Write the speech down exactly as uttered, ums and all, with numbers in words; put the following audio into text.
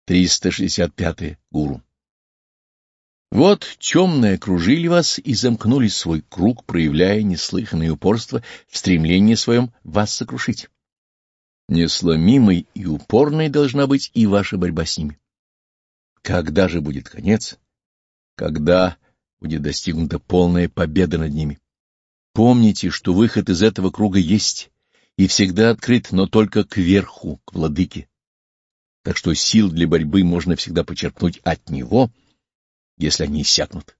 триста шестьдесят пятое. Гуру. Вот темные окружили вас и замкнули свой круг, проявляя неслыханное упорство в стремлении своем вас сокрушить. Несломимой и упорной должна быть и ваша борьба с ними. Когда же будет конец? Когда будет достигнута полная победа над ними? Помните, что выход из этого круга есть и всегда открыт, но только кверху, к владыке. Так что сил для борьбы можно всегда почерпнуть от него, если они иссякнут.